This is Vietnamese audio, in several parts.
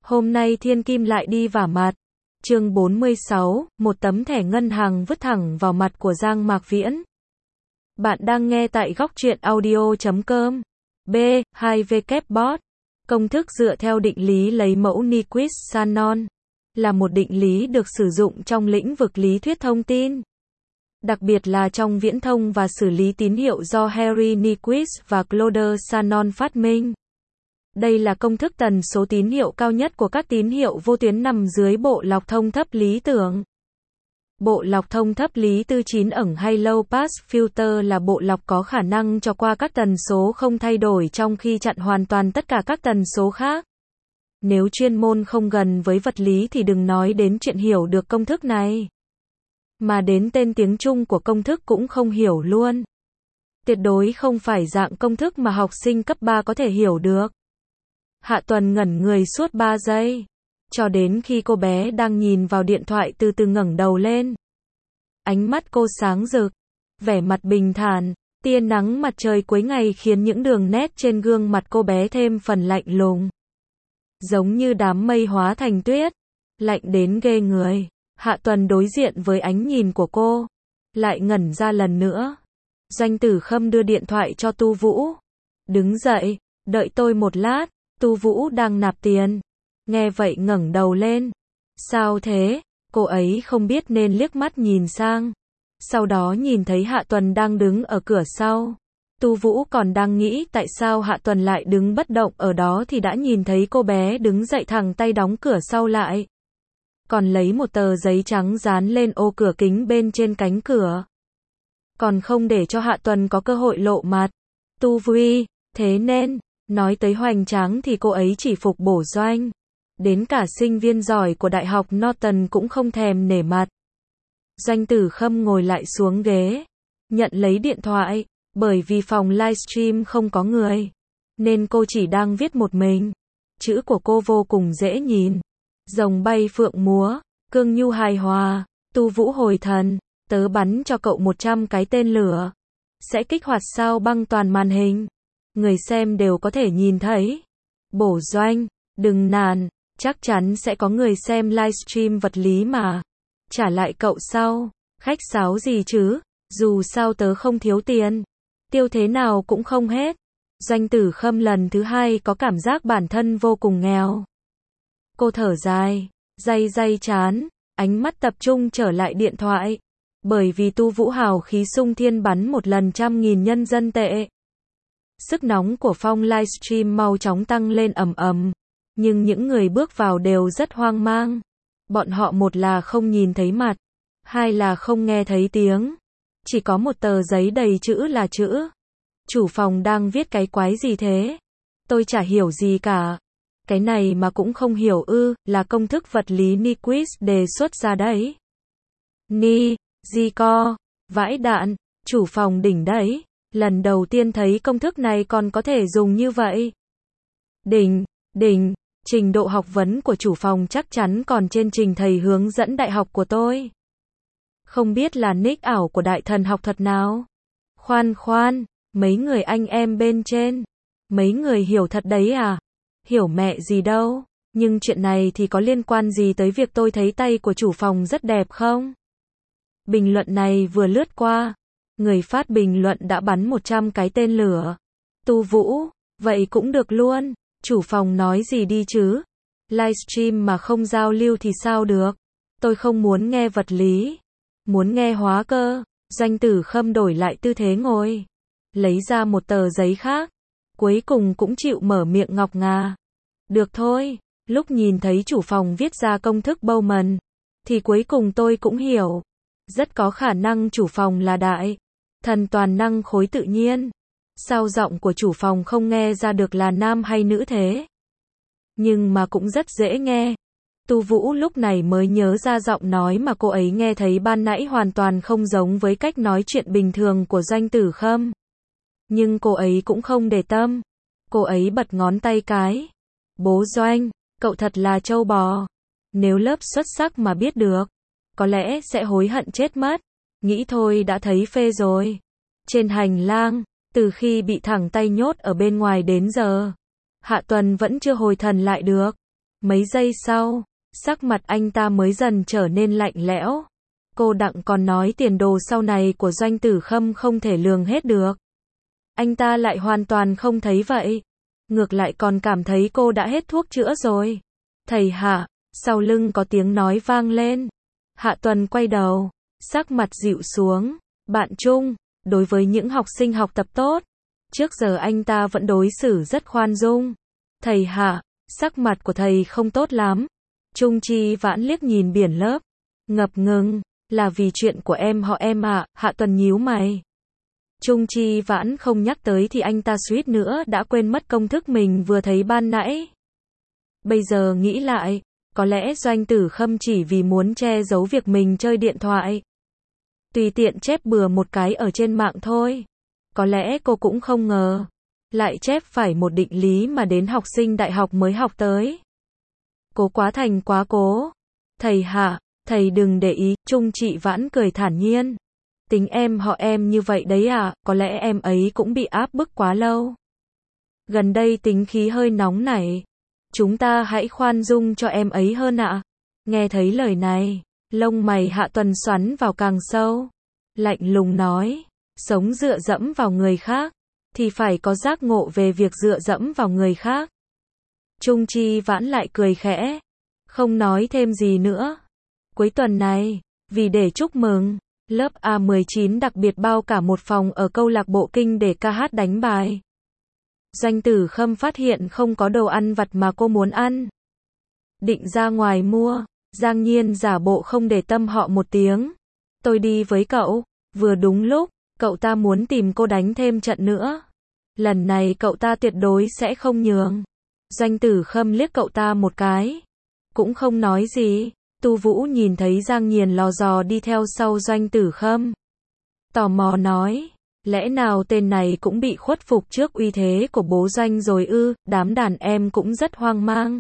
Hôm nay thiên kim lại đi vả mặt. Chương 46, một tấm thẻ ngân hàng vứt thẳng vào mặt của Giang Mạc Viễn. Bạn đang nghe tại góc truyện audio.com. B. 2W-bot. Công thức dựa theo định lý lấy mẫu Nyquist-Shannon là một định lý được sử dụng trong lĩnh vực lý thuyết thông tin, đặc biệt là trong viễn thông và xử lý tín hiệu do Henry Nyquist và Claude Shannon phát minh. Đây là công thức tần số tín hiệu cao nhất của các tín hiệu vô tuyến nằm dưới bộ lọc thông thấp lý tưởng. Bộ lọc thông thấp lý tư 9 ẩn hay low pass filter là bộ lọc có khả năng cho qua các tần số không thay đổi trong khi chặn hoàn toàn tất cả các tần số khác. Nếu chuyên môn không gần với vật lý thì đừng nói đến chuyện hiểu được công thức này. Mà đến tên tiếng Trung của công thức cũng không hiểu luôn. Tuyệt đối không phải dạng công thức mà học sinh cấp 3 có thể hiểu được. Hạ Tuần ngẩn người suốt 3 giây. Cho đến khi cô bé đang nhìn vào điện thoại từ từ ngẩng đầu lên. Ánh mắt cô sáng rực, vẻ mặt bình thản, tia nắng mặt trời cuối ngày khiến những đường nét trên gương mặt cô bé thêm phần lạnh lùng. Giống như đám mây hóa thành tuyết, lạnh đến ghê người. Hạ Tuần đối diện với ánh nhìn của cô, lại ngẩn ra lần nữa. Doanh Tử Khâm đưa điện thoại cho Tu Vũ. Đứng dậy, đợi tôi một lát, Tu Vũ đang nạp tiền. Nghe vậy ngẩng đầu lên. Sao thế? Cô ấy không biết nên liếc mắt nhìn sang. Sau đó nhìn thấy Hạ Tuần đang đứng ở cửa sau. Tu Vũ còn đang nghĩ tại sao Hạ Tuần lại đứng bất động ở đó thì đã nhìn thấy cô bé đứng dậy thẳng tay đóng cửa sau lại. Còn lấy một tờ giấy trắng dán lên ô cửa kính bên trên cánh cửa. Còn không để cho Hạ Tuần có cơ hội lộ mặt. Tu Vi, thế nên, nói tới hoành tráng thì cô ấy chỉ phục bổ Doanh. Đến cả sinh viên giỏi của Đại học Norton cũng không thèm nể mặt. Doanh Tử Khâm ngồi lại xuống ghế, nhận lấy điện thoại, bởi vì phòng livestream không có người, nên cô chỉ đang viết một mình. Chữ của cô vô cùng dễ nhìn. Rồng bay phượng múa, cương nhu hài hòa, Tu Vũ hồi thần, tớ bắn cho cậu 100 cái tên lửa. Sẽ kích hoạt sao băng toàn màn hình. Người xem đều có thể nhìn thấy. Bổ Doanh, đừng nản. Chắc chắn sẽ có người xem livestream vật lý mà. Trả lại cậu sau. Khách sáo gì chứ? Dù sao tớ không thiếu tiền. Tiêu thế nào cũng không hết. Doanh Tử Khâm lần thứ hai có cảm giác bản thân vô cùng nghèo. Cô thở dài, day chán, ánh mắt tập trung trở lại điện thoại. Bởi vì Tu Vũ hào khí sung thiên bắn một lần 100.000 nhân dân tệ. Sức nóng của phong livestream mau chóng tăng lên ầm ầm. Nhưng những người bước vào đều rất hoang mang. Bọn họ một là không nhìn thấy mặt, hai là không nghe thấy tiếng. Chỉ có một tờ giấy đầy chữ là chữ. Chủ phòng đang viết cái quái gì thế? Tôi chả hiểu gì cả. Cái này mà cũng không hiểu ư, là công thức vật lý Nyquist đề xuất ra đấy. Di co, vãi đạn, chủ phòng đỉnh đấy. Lần đầu tiên thấy công thức này còn có thể dùng như vậy. Đỉnh, trình độ học vấn của chủ phòng chắc chắn còn trên trình thầy hướng dẫn đại học của tôi. Không biết là nick ảo của đại thần học thuật nào? Khoan, mấy người anh em bên trên. Mấy người hiểu thật đấy à? Hiểu mẹ gì đâu. Nhưng chuyện này thì có liên quan gì tới việc tôi thấy tay của chủ phòng rất đẹp không? Bình luận này vừa lướt qua. Người phát bình luận đã bắn 100 cái tên lửa. Tu Vũ, vậy cũng được luôn. Chủ phòng nói gì đi chứ? Livestream mà không giao lưu thì sao được? Tôi không muốn nghe vật lý. Muốn nghe hóa cơ. Doanh Tử Khâm đổi lại tư thế ngồi. Lấy ra một tờ giấy khác. Cuối cùng cũng chịu mở miệng ngọc ngà. Được thôi. Lúc nhìn thấy chủ phòng viết ra công thức Bowman, thì cuối cùng tôi cũng hiểu. Rất có khả năng chủ phòng là đại thần toàn năng khối tự nhiên. Sao giọng của chủ phòng không nghe ra được là nam hay nữ thế? Nhưng mà cũng rất dễ nghe. Tu Vũ lúc này mới nhớ ra giọng nói mà cô ấy nghe thấy ban nãy hoàn toàn không giống với cách nói chuyện bình thường của Doanh Tử Khâm. Nhưng cô ấy cũng không để tâm. Cô ấy bật ngón tay cái. Bố Doanh, cậu thật là trâu bò. Nếu lớp xuất sắc mà biết được, có lẽ sẽ hối hận chết mất. Nghĩ thôi đã thấy phê rồi. Trên hành lang, từ khi bị thẳng tay nhốt ở bên ngoài đến giờ, Hạ Tuần vẫn chưa hồi thần lại được. Mấy giây sau, sắc mặt anh ta mới dần trở nên lạnh lẽo. Cô Đặng còn nói tiền đồ sau này của Doanh Tử Khâm không thể lường hết được. Anh ta lại hoàn toàn không thấy vậy. Ngược lại còn cảm thấy cô đã hết thuốc chữa rồi. Thầy Hạ, sau lưng có tiếng nói vang lên. Hạ Tuần quay đầu, sắc mặt dịu xuống. Bạn Trung, đối với những học sinh học tập tốt, trước giờ anh ta vẫn đối xử rất khoan dung. Thầy Hạ, sắc mặt của thầy không tốt lắm. Trung Chi Vãn liếc nhìn biển lớp, ngập ngừng, là vì chuyện của em họ em ạ. Hạ Tuần nhíu mày. Trung Chi Vãn không nhắc tới thì anh ta suýt nữa đã quên mất công thức mình vừa thấy ban nãy. Bây giờ nghĩ lại, có lẽ Doanh Tử Khâm chỉ vì muốn che giấu việc mình chơi điện thoại, tùy tiện chép bừa một cái ở trên mạng thôi. Có lẽ cô cũng không ngờ, lại chép phải một định lý mà đến học sinh đại học mới học tới. Cố quá thành quá cố. Thầy Hạ, thầy đừng để ý. Trung Chị Vãn cười thản nhiên. Tính em họ em như vậy đấy à, có lẽ em ấy cũng bị áp bức quá lâu. Gần đây tính khí hơi nóng nảy. Chúng ta hãy khoan dung cho em ấy hơn ạ. Nghe thấy lời này, lông mày Hạ Tuần xoắn vào càng sâu. Lạnh lùng nói, sống dựa dẫm vào người khác, thì phải có giác ngộ về việc dựa dẫm vào người khác. Trung Chi Vãn lại cười khẽ, không nói thêm gì nữa. Cuối tuần này, vì để chúc mừng, lớp A19 đặc biệt bao cả một phòng ở câu lạc bộ Kinh để ca hát đánh bài. Doanh Tử Khâm phát hiện không có đồ ăn vặt mà cô muốn ăn. Định ra ngoài mua, Giang Nhiên giả bộ không để tâm họ một tiếng. Tôi đi với cậu, vừa đúng lúc, cậu ta muốn tìm cô đánh thêm trận nữa. Lần này cậu ta tuyệt đối sẽ không nhường. Doanh Tử Khâm liếc cậu ta một cái, cũng không nói gì. Tu Vũ nhìn thấy Giang Nhiên lò dò đi theo sau Doanh Tử Khâm, tò mò nói, lẽ nào tên này cũng bị khuất phục trước uy thế của bố Doanh rồi ư? Đám đàn em cũng rất hoang mang,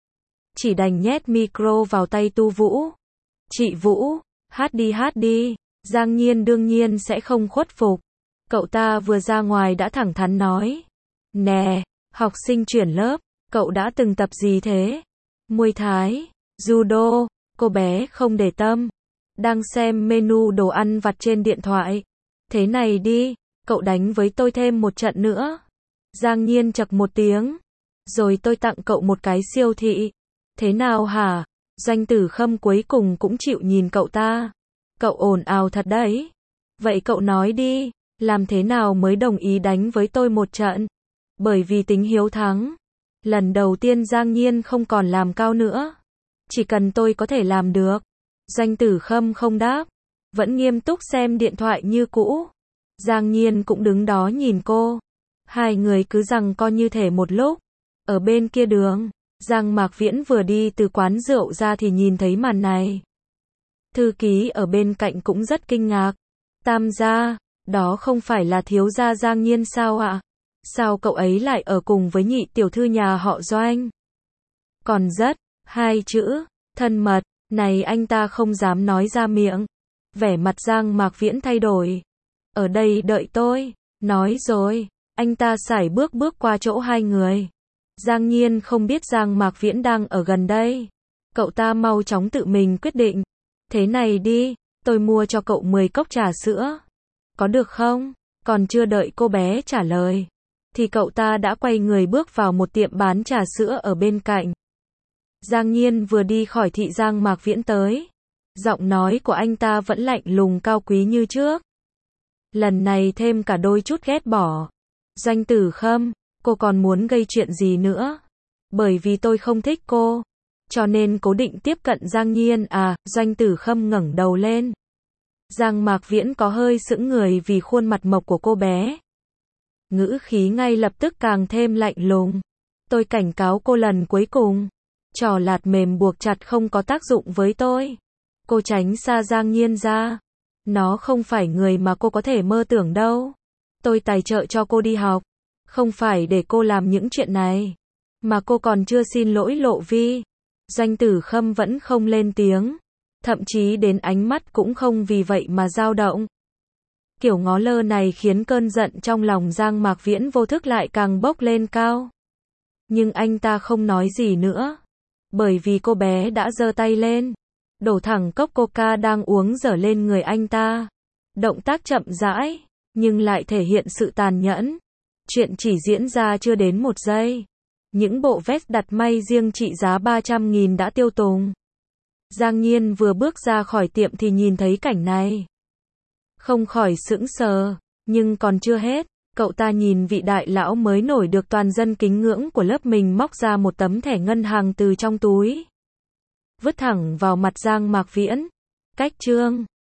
chỉ đành nhét micro vào tay Tu Vũ. Chị Vũ, hát đi. Giang Nhiên đương nhiên sẽ không khuất phục. Cậu ta vừa ra ngoài đã thẳng thắn nói, nè, học sinh chuyển lớp, cậu đã từng tập gì thế? Muay Thái, judo. Cô bé không để tâm, đang xem menu đồ ăn vặt trên điện thoại. Thế này đi, cậu đánh với tôi thêm một trận nữa. Giang Nhiên chậc một tiếng, rồi tôi tặng cậu một cái siêu thị. Thế nào hả? Doanh Tử Khâm cuối cùng cũng chịu nhìn cậu ta. Cậu ồn ào thật đấy. Vậy cậu nói đi, làm thế nào mới đồng ý đánh với tôi một trận? Bởi vì tính hiếu thắng. Lần đầu tiên Giang Nhiên không còn làm cao nữa. Chỉ cần tôi có thể làm được. Doanh Tử Khâm không đáp, vẫn nghiêm túc xem điện thoại như cũ. Giang Nhiên cũng đứng đó nhìn cô. Hai người cứ giằng co như thể một lúc. Ở bên kia đường, Giang Mạc Viễn vừa đi từ quán rượu ra thì nhìn thấy màn này. Thư ký ở bên cạnh cũng rất kinh ngạc. Tam gia, đó không phải là thiếu gia Giang Nhiên sao ạ? Sao cậu ấy lại ở cùng với nhị tiểu thư nhà họ Doanh? Còn rất, hai chữ, thân mật, này anh ta không dám nói ra miệng. Vẻ mặt Giang Mạc Viễn thay đổi. Ở đây đợi tôi, nói rồi, anh ta sải bước qua chỗ hai người. Giang Nhiên không biết Giang Mạc Viễn đang ở gần đây. Cậu ta mau chóng tự mình quyết định. Thế này đi, tôi mua cho cậu 10 cốc trà sữa. Có được không? Còn chưa đợi cô bé trả lời, thì cậu ta đã quay người bước vào một tiệm bán trà sữa ở bên cạnh. Giang Nhiên vừa đi khỏi thị Giang Mạc Viễn tới. Giọng nói của anh ta vẫn lạnh lùng cao quý như trước. Lần này thêm cả đôi chút ghét bỏ. Doanh Tử Khâm, cô còn muốn gây chuyện gì nữa? Bởi vì tôi không thích cô, cho nên cố định tiếp cận Giang Nhiên à? Doanh Tử Khâm ngẩng đầu lên. Giang Mạc Viễn có hơi sững người vì khuôn mặt mộc của cô bé. Ngữ khí ngay lập tức càng thêm lạnh lùng. Tôi cảnh cáo cô lần cuối cùng. Trò lạt mềm buộc chặt không có tác dụng với tôi. Cô tránh xa Giang Nhiên ra. Nó không phải người mà cô có thể mơ tưởng đâu. Tôi tài trợ cho cô đi học, không phải để cô làm những chuyện này. Mà cô còn chưa xin lỗi Lộ Vi. Doanh Tử Khâm vẫn không lên tiếng. Thậm chí đến ánh mắt cũng không vì vậy mà dao động. Kiểu ngó lơ này khiến cơn giận trong lòng Giang Mạc Viễn vô thức lại càng bốc lên cao. Nhưng anh ta không nói gì nữa. bởi vì cô bé đã giơ tay lên, đổ thẳng cốc coca đang uống dở lên người anh ta. Động tác chậm rãi, nhưng lại thể hiện sự tàn nhẫn. Chuyện chỉ diễn ra chưa đến 1 giây. Những bộ vest đặt may riêng trị giá 300.000 đã tiêu tùng. Giang Nhiên vừa bước ra khỏi tiệm thì nhìn thấy cảnh này. Không khỏi sững sờ, nhưng còn chưa hết. Cậu ta nhìn vị đại lão mới nổi được toàn dân kính ngưỡng của lớp mình móc ra một tấm thẻ ngân hàng từ trong túi. Vứt thẳng vào mặt Giang Mạc Viễn. Cách chương